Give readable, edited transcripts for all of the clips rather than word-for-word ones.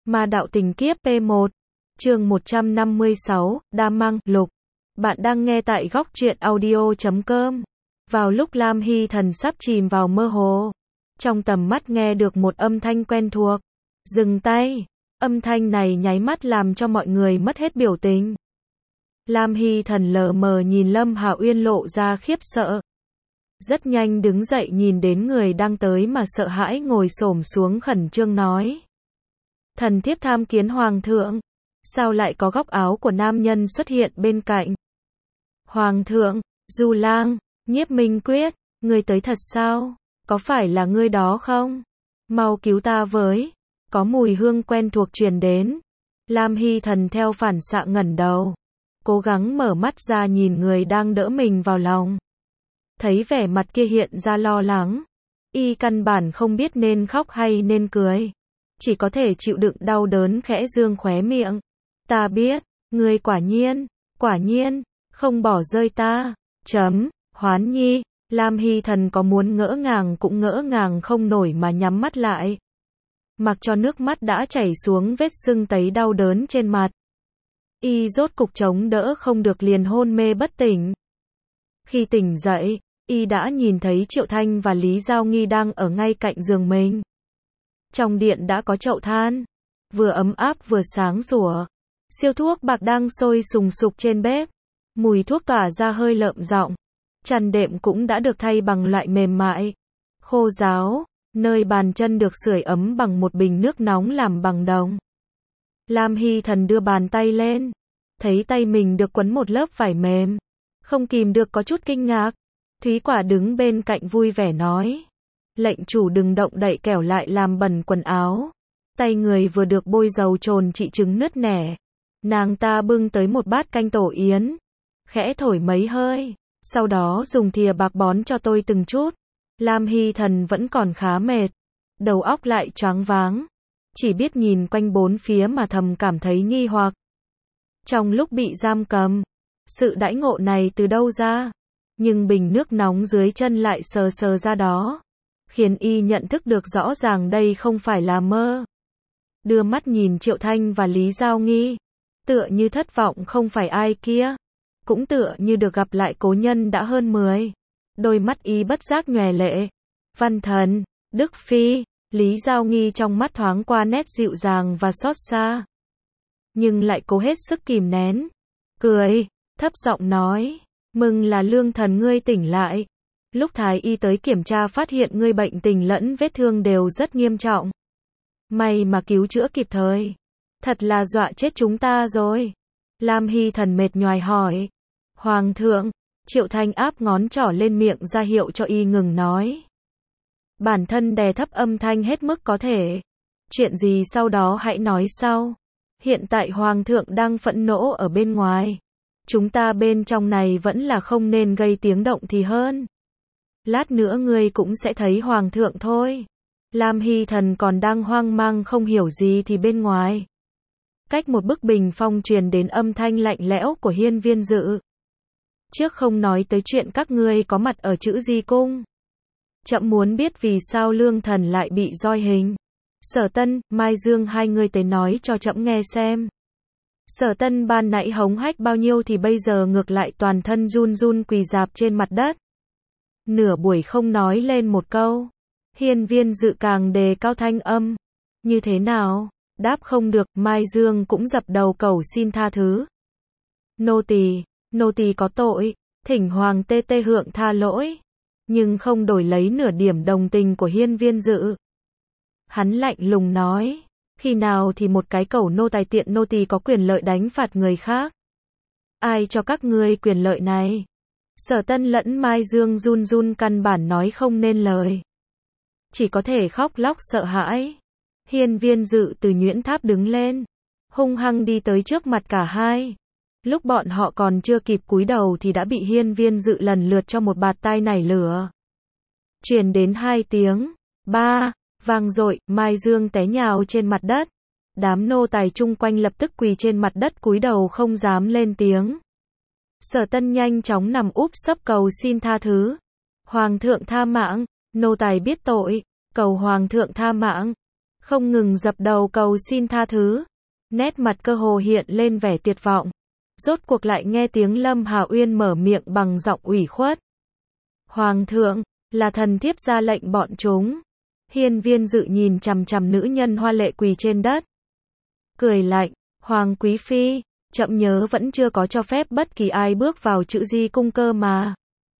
Ma đạo tình kiếp P1, chương 156, Đa Măng, Lục. Bạn đang nghe tại góc truyện audio.com. Vào lúc Lam Hy Thần sắp chìm vào mơ hồ, trong tầm mắt nghe được một âm thanh quen thuộc. Dừng tay. Âm thanh này nháy mắt làm cho mọi người mất hết biểu tình. Lam Hy Thần lờ mờ nhìn Lâm Hạo Uyên lộ ra khiếp sợ. Rất nhanh đứng dậy nhìn đến người đang tới mà sợ hãi ngồi xổm xuống khẩn trương nói. Thần thiếp tham kiến hoàng thượng. Sao lại có góc áo của nam nhân xuất hiện bên cạnh? Hoàng thượng, Du Lang, Nhiếp Minh Quyết, ngươi tới thật sao? Có phải là ngươi đó không? Mau cứu ta với. Có mùi hương quen thuộc truyền đến. Lam Hy Thần theo phản xạ ngẩng đầu, cố gắng mở mắt ra nhìn người đang đỡ mình vào lòng. Thấy vẻ mặt kia hiện ra lo lắng, y căn bản không biết nên khóc hay nên cười, chỉ có thể chịu đựng đau đớn khẽ dương khóe miệng. Ta biết, ngươi quả nhiên, không bỏ rơi ta. Hoán Nhi. Lam Hy Thần có muốn ngỡ ngàng cũng ngỡ ngàng không nổi mà nhắm mắt lại. Mặc cho nước mắt đã chảy xuống vết sưng tấy đau đớn trên mặt. Y rốt cục chống đỡ không được liền hôn mê bất tỉnh. Khi tỉnh dậy, y đã nhìn thấy Triệu Thanh và Lý Giao Nghi đang ở ngay cạnh giường mình. Trong điện đã có chậu than, vừa ấm áp vừa sáng sủa. Siêu thuốc bạc đang sôi sùng sục trên bếp. Mùi thuốc tỏa ra hơi lợm giọng. Chăn đệm cũng đã được thay bằng loại mềm mại, khô ráo. Nơi bàn chân được sưởi ấm bằng một bình nước nóng làm bằng đồng. Lam Hy Thần đưa bàn tay lên, thấy tay mình được quấn một lớp vải mềm, không kìm được có chút kinh ngạc. Thúy Quả đứng bên cạnh vui vẻ nói, lệnh chủ đừng động đậy kẻo lại làm bẩn quần áo. Tay người vừa được bôi dầu trồn trị trứng nứt nẻ. Nàng ta bưng tới một bát canh tổ yến, khẽ thổi mấy hơi, sau đó dùng thìa bạc bón cho tôi từng chút. Lam Hy Thần vẫn còn khá mệt, đầu óc lại choáng váng, chỉ biết nhìn quanh bốn phía mà thầm cảm thấy nghi hoặc. Trong lúc bị giam cầm, sự đãi ngộ này từ đâu ra? Nhưng bình nước nóng dưới chân lại sờ sờ ra đó, khiến y nhận thức được rõ ràng đây không phải là mơ. Đưa mắt nhìn Triệu Thanh và Lý Giao Nghi, tựa như thất vọng không phải ai kia, cũng tựa như được gặp lại cố nhân đã hơn 10. Đôi mắt y bất giác nhòe lệ. Văn Thần, Đức Phi, Lý Giao Nghi trong mắt thoáng qua nét dịu dàng và xót xa. Nhưng lại cố hết sức kìm nén. Cười, thấp giọng nói, mừng là Lương Thần ngươi tỉnh lại. Lúc Thái y tới kiểm tra phát hiện ngươi bệnh tình lẫn vết thương đều rất nghiêm trọng. May mà cứu chữa kịp thời. Thật là dọa chết chúng ta rồi. Lam Hy Thần mệt nhoài hỏi. Hoàng thượng. Triệu Thanh áp ngón trỏ lên miệng ra hiệu cho y ngừng nói. Bản thân đè thấp âm thanh hết mức có thể. Chuyện gì sau đó hãy nói sau. Hiện tại Hoàng thượng đang phẫn nộ ở bên ngoài. Chúng ta bên trong này vẫn là không nên gây tiếng động thì hơn. Lát nữa ngươi cũng sẽ thấy Hoàng thượng thôi. Lam Hy Thần còn đang hoang mang không hiểu gì thì bên ngoài. Cách một bức bình phong truyền đến âm thanh lạnh lẽo của Hiên Viên Dự. Trước không nói tới chuyện các ngươi có mặt ở Chữ Di Cung. Trẫm muốn biết vì sao Lương Thần lại bị roi hình. Sở Tân, Mai Dương hai người tới nói cho trẫm nghe xem. Sở Tân ban nãy hống hách bao nhiêu thì bây giờ ngược lại toàn thân run run quỳ rạp trên mặt đất. Nửa buổi không nói lên một câu. Hiên Viên Dự càng đề cao thanh âm. Như thế nào? Đáp không được, Mai Dương cũng dập đầu cầu xin tha thứ. Nô tỳ có tội, thỉnh Hoàng tê tê hượng tha lỗi, nhưng không đổi lấy nửa điểm đồng tình của Hiên Viên Dự. Hắn lạnh lùng nói, khi nào thì một cái cẩu nô tài tiện nô tỳ có quyền lợi đánh phạt người khác? Ai cho các ngươi quyền lợi này? Sở Tân lẫn Mai Dương run run căn bản nói không nên lời, chỉ có thể khóc lóc sợ hãi. Hiên Viên Dự từ nhuyễn tháp đứng lên, hung hăng đi tới trước mặt cả hai. Lúc bọn họ còn chưa kịp cúi đầu thì đã bị Hiên Viên Dự lần lượt cho một bạt tai nảy lửa. Truyền đến 2 tiếng, 3, vang dội, Mai Dương té nhào trên mặt đất. Đám nô tài chung quanh lập tức quỳ trên mặt đất cúi đầu không dám lên tiếng. Sở Tân nhanh chóng nằm úp sấp cầu xin tha thứ. Hoàng thượng tha mạng, nô tài biết tội, cầu Hoàng thượng tha mạng. không ngừng dập đầu cầu xin tha thứ. Nét mặt cơ hồ hiện lên vẻ tuyệt vọng. Rốt cuộc lại nghe tiếng Lâm Hạo Uyên mở miệng bằng giọng ủy khuất. Hoàng thượng, là thần thiếp ra lệnh bọn chúng. Hiên Viên Dự nhìn chằm chằm nữ nhân hoa lệ quỳ trên đất. Cười lạnh, Hoàng quý phi, chậm nhớ vẫn chưa có cho phép bất kỳ ai bước vào Chữ Di cung cơ mà.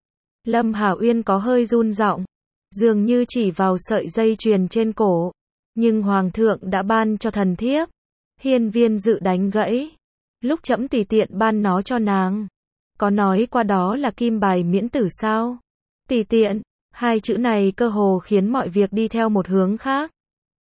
Lâm Hạo Uyên có hơi run giọng, dường như chỉ vào sợi dây chuyền trên cổ. Nhưng Hoàng thượng đã ban cho thần thiếp. Hiên Viên Dự đánh gãy. Lúc trẫm tùy tiện ban nó cho nàng. Có nói qua đó là kim bài miễn tử sao? Tùy tiện, hai chữ này cơ hồ khiến mọi việc đi theo một hướng khác.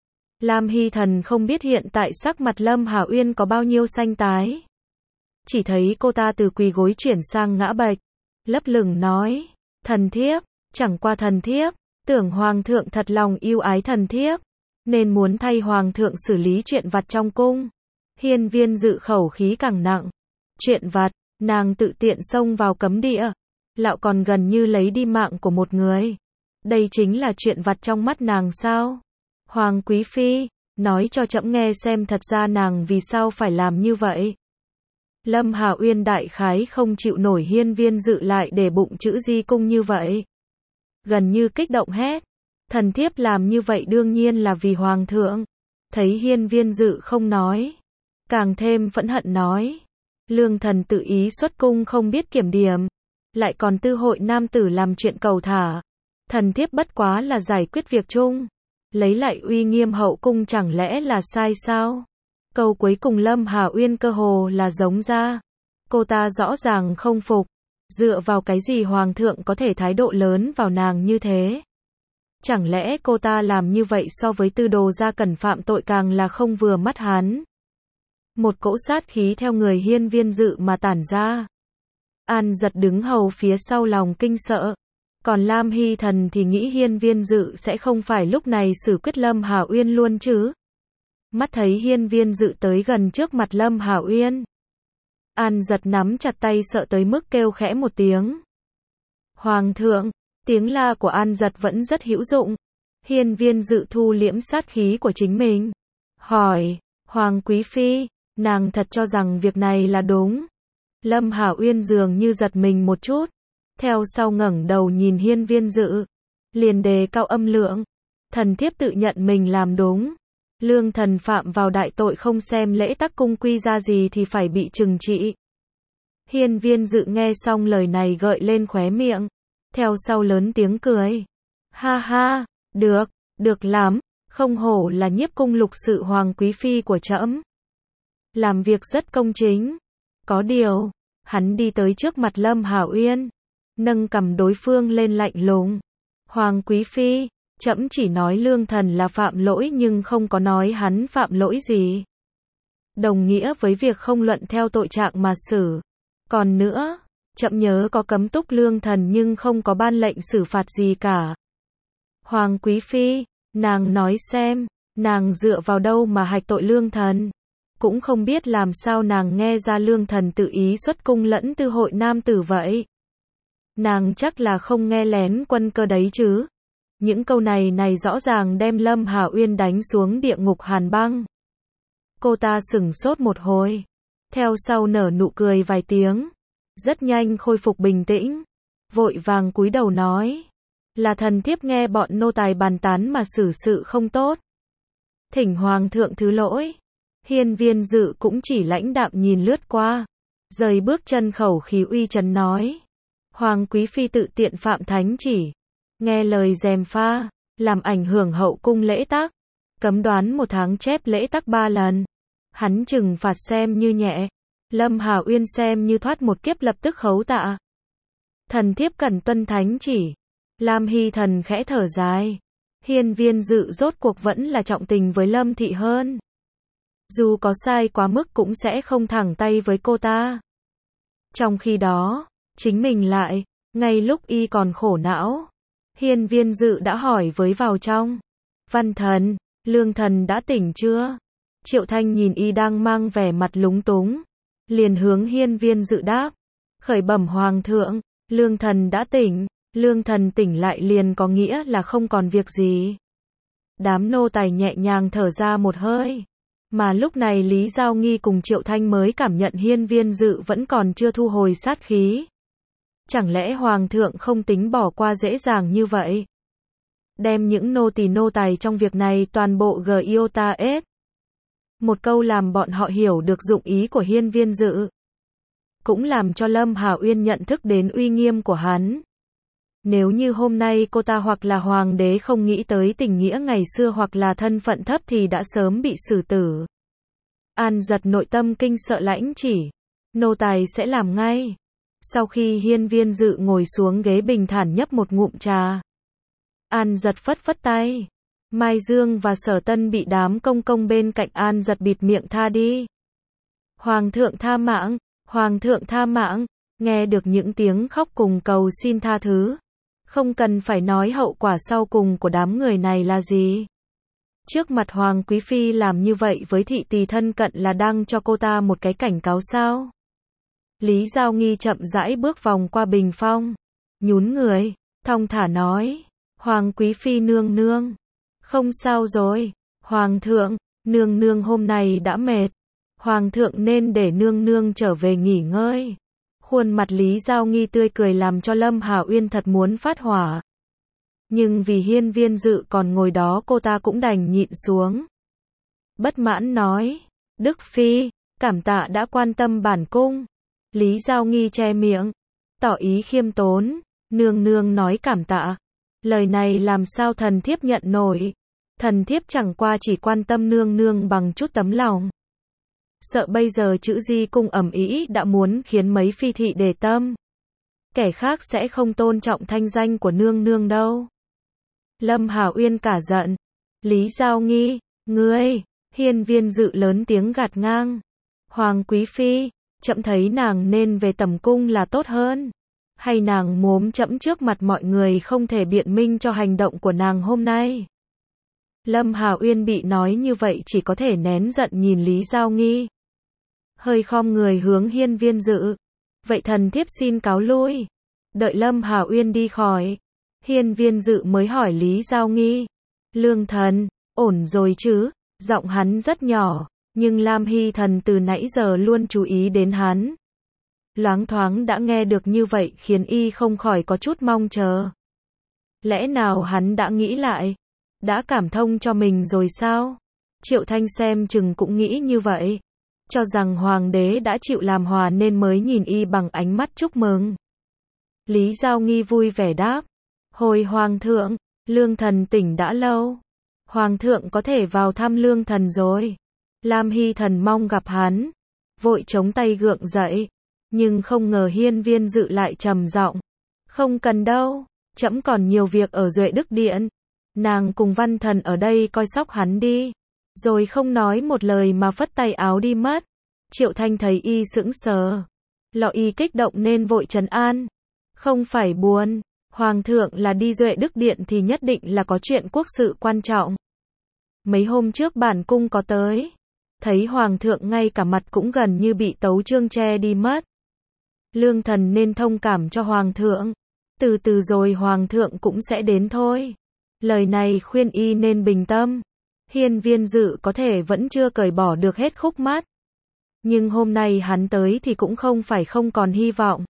Lam Hy Thần không biết hiện tại sắc mặt Lâm Hạo Uyên có bao nhiêu xanh tái. Chỉ thấy cô ta từ quỳ gối chuyển sang ngã bạch, lấp lửng nói, thần thiếp, chẳng qua thần thiếp, tưởng Hoàng thượng thật lòng yêu ái thần thiếp, nên muốn thay Hoàng thượng xử lý chuyện vặt trong cung. Hiên Viên Dự khẩu khí càng nặng. Chuyện vặt, nàng tự tiện xông vào cấm địa. Lão còn gần như lấy đi mạng của một người. Đây chính là chuyện vặt trong mắt nàng sao? Hoàng quý phi, nói cho trẫm nghe xem thật ra nàng vì sao phải làm như vậy. Lâm Hạo Uyên đại khái không chịu nổi Hiên Viên Dự lại để bụng Chữ Di cung như vậy. Gần như kích động hét. Thần thiếp làm như vậy đương nhiên là vì Hoàng thượng. Thấy Hiên Viên Dự không nói, càng thêm phẫn hận nói. Lương thần tự ý xuất cung không biết kiểm điểm, lại còn tư hội nam tử làm chuyện cầu thả. Thần thiếp bất quá là giải quyết việc chung, lấy lại uy nghiêm hậu cung chẳng lẽ là sai sao? Câu cuối cùng Lâm Hạo Uyên cơ hồ là giống ra. Cô ta rõ ràng không phục. Dựa vào cái gì Hoàng thượng có thể thái độ lớn vào nàng như thế? Chẳng lẽ cô ta làm như vậy so với Tư Đồ gia cần phạm tội càng là không vừa mắt hắn? Một cỗ sát khí theo người Hiên Viên Dự mà tản ra. An Giật đứng hầu phía sau lòng kinh sợ. Còn Lam Hy Thần thì nghĩ Hiên Viên Dự sẽ không phải lúc này xử quyết Lâm Hạo Uyên luôn chứ. Mắt thấy Hiên Viên Dự tới gần trước mặt Lâm Hạo Uyên, An Giật nắm chặt tay sợ tới mức kêu khẽ một tiếng. Hoàng thượng, tiếng la của An Giật vẫn rất hữu dụng. Hiên Viên Dự thu liễm sát khí của chính mình. Hỏi, Hoàng quý phi, nàng thật cho rằng việc này là đúng? Lâm Hạo Uyên dường như giật mình một chút. Theo sau ngẩng đầu nhìn Hiên Viên Dự, liền đề cao âm lượng. Thần thiếp tự nhận mình làm đúng. Lương thần phạm vào đại tội không xem lễ tắc cung quy ra gì thì phải bị trừng trị. Hiên Viên Dự nghe xong lời này gợi lên khóe miệng. Theo sau lớn tiếng cười. Ha ha, được, được lắm, không hổ là Nhiếp cung lục sự Hoàng quý phi của trẫm. Làm việc rất công chính. Có điều, hắn đi tới trước mặt Lâm Hạo Uyên, nâng cầm đối phương lên lạnh lùng. Hoàng quý phi, trẫm chỉ nói lương thần là phạm lỗi nhưng không có nói hắn phạm lỗi gì. Đồng nghĩa với việc không luận theo tội trạng mà xử. Còn nữa, trẫm nhớ có cấm túc lương thần nhưng không có ban lệnh xử phạt gì cả. Hoàng quý phi, nàng nói xem, nàng dựa vào đâu mà hạch tội lương thần? Cũng không biết làm sao nàng nghe ra lương thần tự ý xuất cung lẫn tư hội nam tử vậy. Nàng chắc là không nghe lén quân cơ đấy chứ. Những câu này rõ ràng đem Lâm Hạo Uyên đánh xuống địa ngục hàn băng. Cô ta sửng sốt một hồi, theo sau nở nụ cười vài tiếng, rất nhanh khôi phục bình tĩnh, vội vàng cúi đầu nói, là thần thiếp nghe bọn nô tài bàn tán mà xử sự không tốt. Thỉnh Hoàng thượng thứ lỗi. Hiên Viên Dự cũng chỉ lãnh đạm nhìn lướt qua, rời bước chân khẩu khí uy trấn nói. Hoàng quý phi tự tiện phạm thánh chỉ, nghe lời gièm pha, làm ảnh hưởng hậu cung lễ tắc, cấm đoán 1 tháng chép lễ tắc 3 lần. Hắn trừng phạt xem như nhẹ, Lâm Hạo Uyên xem như thoát một kiếp lập tức khấu tạ. Thần thiếp cần tuân thánh chỉ. Lam Hy Thần khẽ thở dài. Hiên Viên Dự rốt cuộc vẫn là trọng tình với Lâm thị hơn. Dù có sai quá mức cũng sẽ không thẳng tay với cô ta. Trong khi đó, chính mình lại, ngay lúc y còn khổ não, Hiên Viên Dự đã hỏi với vào trong. Văn thần, lương thần đã tỉnh chưa? Triệu Thanh nhìn y đang mang vẻ mặt lúng túng, liền hướng Hiên Viên Dự đáp. Khởi bẩm Hoàng thượng, lương thần đã tỉnh. Lương thần tỉnh lại liền có nghĩa là không còn việc gì. Đám nô tài nhẹ nhàng thở ra một hơi. Mà lúc này Lý Giao Nghi cùng Triệu Thanh mới cảm nhận Hiên Viên Dự vẫn còn chưa thu hồi sát khí. Chẳng lẽ Hoàng thượng không tính bỏ qua dễ dàng như vậy? Đem những nô tài trong việc này toàn bộ GIOTA-S. Một câu làm bọn họ hiểu được dụng ý của Hiên Viên Dự. Cũng làm cho Lâm Hà Uyên nhận thức đến uy nghiêm của hắn. Nếu như hôm nay cô ta hoặc là hoàng đế không nghĩ tới tình nghĩa ngày xưa hoặc là thân phận thấp thì đã sớm bị xử tử. An Giật nội tâm kinh sợ lãnh chỉ. Nô tài sẽ làm ngay. Sau khi Hiên Viên Dự ngồi xuống ghế bình thản nhấp một ngụm trà. An Giật phất phất tay. Mai Dương và Sở Tân bị đám công công bên cạnh An Giật bịt miệng tha đi. Hoàng thượng tha mạng, Hoàng thượng tha mạng, nghe được những tiếng khóc cùng cầu xin tha thứ. Không cần phải nói hậu quả sau cùng của đám người này là gì. Trước mặt Hoàng Quý Phi làm như vậy với thị tỳ thân cận là đang cho cô ta một cái cảnh cáo sao? Lý Giao Nghi chậm rãi bước vòng qua bình phong. Nhún người, thong thả nói. Hoàng Quý Phi nương nương. Không sao rồi. Hoàng thượng, nương nương hôm nay đã mệt. Hoàng thượng nên để nương nương trở về nghỉ ngơi. Khuôn mặt Lý Giao Nghi tươi cười làm cho Lâm Hà Uyên thật muốn phát hỏa. Nhưng vì Hiên Viên Dự còn ngồi đó cô ta cũng đành nhịn xuống. Bất mãn nói. Đức Phi, cảm tạ đã quan tâm bản cung. Lý Giao Nghi che miệng. Tỏ ý khiêm tốn. Nương nương nói cảm tạ. Lời này làm sao thần thiếp nhận nổi. Thần thiếp chẳng qua chỉ quan tâm nương nương bằng chút tấm lòng. Sợ bây giờ chữ di cung ầm ĩ đã muốn khiến mấy phi thị đề tâm. Kẻ khác sẽ không tôn trọng thanh danh của nương nương đâu. Lâm Hà Uyên cả giận. Lý Giao Nghi, ngươi, Hiên Viên Dự lớn tiếng gạt ngang. Hoàng Quý Phi, trẫm thấy nàng nên về tẩm cung là tốt hơn. Hay nàng mốm trẫm trước mặt mọi người không thể biện minh cho hành động của nàng hôm nay. Lâm Hà Uyên bị nói như vậy chỉ có thể nén giận nhìn Lý Giao Nghi. Hơi khom người hướng Hiên Viên Dự. Vậy thần thiếp xin cáo lui. Đợi Lâm Hà Uyên đi khỏi. Hiên Viên Dự mới hỏi Lý Giao Nghi. Lương thần, ổn rồi chứ? Giọng hắn rất nhỏ, nhưng Lam Hy Thần từ nãy giờ luôn chú ý đến hắn. Loáng thoáng đã nghe được như vậy khiến y không khỏi có chút mong chờ. Lẽ nào hắn đã nghĩ lại? Đã cảm thông cho mình rồi sao? Triệu Thanh xem chừng cũng nghĩ như vậy. Cho rằng hoàng đế đã chịu làm hòa nên mới nhìn y bằng ánh mắt chúc mừng. Lý Giao Nghi vui vẻ đáp. Hồi hoàng thượng, lương thần tỉnh đã lâu. Hoàng thượng có thể vào thăm lương thần rồi. Lam Hy Thần mong gặp hắn. Vội chống tay gượng dậy. Nhưng không ngờ Hiên Viên Dự lại trầm giọng. Không cần đâu, trẫm còn nhiều việc ở Duệ Đức Điện. Nàng cùng Văn Thần ở đây coi sóc hắn đi. Rồi không nói một lời mà phất tay áo đi mất. Triệu Thanh thấy y sững sờ. Lọ y kích động nên vội trấn an. Không phải buồn, Hoàng thượng là đi Duệ Đức Điện thì nhất định là có chuyện quốc sự quan trọng. Mấy hôm trước bản cung có tới. Thấy Hoàng thượng ngay cả mặt cũng gần như bị tấu chương che đi mất. Lương thần nên thông cảm cho Hoàng thượng. Từ từ rồi Hoàng thượng cũng sẽ đến thôi. Lời này khuyên y nên bình tâm. Hiên Viên Dự có thể vẫn chưa cởi bỏ được hết khúc mắc. Nhưng hôm nay hắn tới thì cũng không phải không còn hy vọng.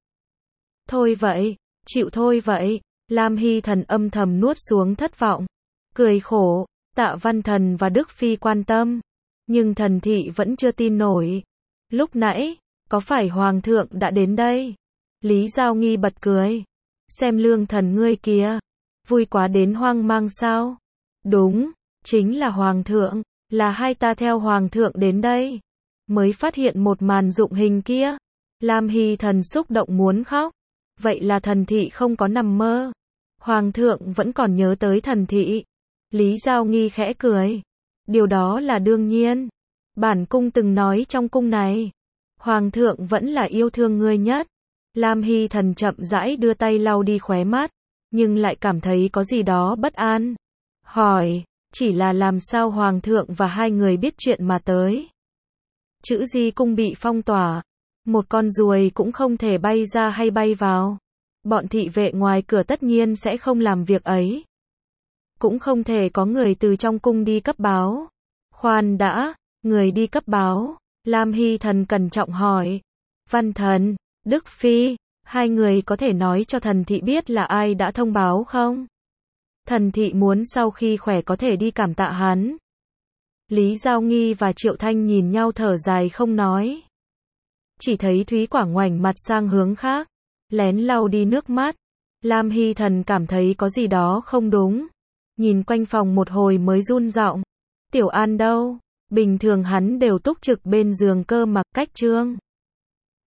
Thôi vậy, chịu thôi vậy. Lam Hy Thần âm thầm nuốt xuống thất vọng. Cười khổ, Tạ Văn Thần và Đức Phi quan tâm. Nhưng thần thị vẫn chưa tin nổi. Lúc nãy, có phải Hoàng thượng đã đến đây? Lý Giao Nghi bật cười. Xem lương thần ngươi kìa. Vui quá đến hoang mang sao? Đúng, chính là Hoàng thượng. Là hai ta theo Hoàng thượng đến đây. Mới phát hiện một màn dụng hình kia. Lam Hy Thần xúc động muốn khóc. Vậy là thần thị không có nằm mơ. Hoàng thượng vẫn còn nhớ tới thần thị. Lý Giao Nghi khẽ cười. Điều đó là đương nhiên. Bản cung từng nói trong cung này. Hoàng thượng vẫn là yêu thương ngươi nhất. Lam Hy Thần chậm rãi đưa tay lau đi khóe mắt. Nhưng lại cảm thấy có gì đó bất an. Hỏi, chỉ là làm sao Hoàng thượng và hai người biết chuyện mà tới. Chữ di cung bị phong tỏa. Một con ruồi cũng không thể bay ra hay bay vào. Bọn thị vệ ngoài cửa tất nhiên sẽ không làm việc ấy. cũng không thể có người từ trong cung đi cấp báo. Khoan đã, người đi cấp báo, Lam Hy Thần cẩn trọng hỏi. Văn thần, Đức Phi, hai người có thể nói cho thần thị biết là ai đã thông báo không? Thần thị muốn sau khi khỏe có thể đi cảm tạ hắn. Lý Giao Nghi và Triệu Thanh nhìn nhau thở dài không nói. Chỉ thấy Thúy Quảng ngoảnh mặt sang hướng khác, lén lau đi nước mắt. Lam Hy Thần cảm thấy có gì đó không đúng. Nhìn quanh phòng một hồi mới run giọng. Tiểu An đâu? Bình thường hắn đều túc trực bên giường cơ mà, cách Trương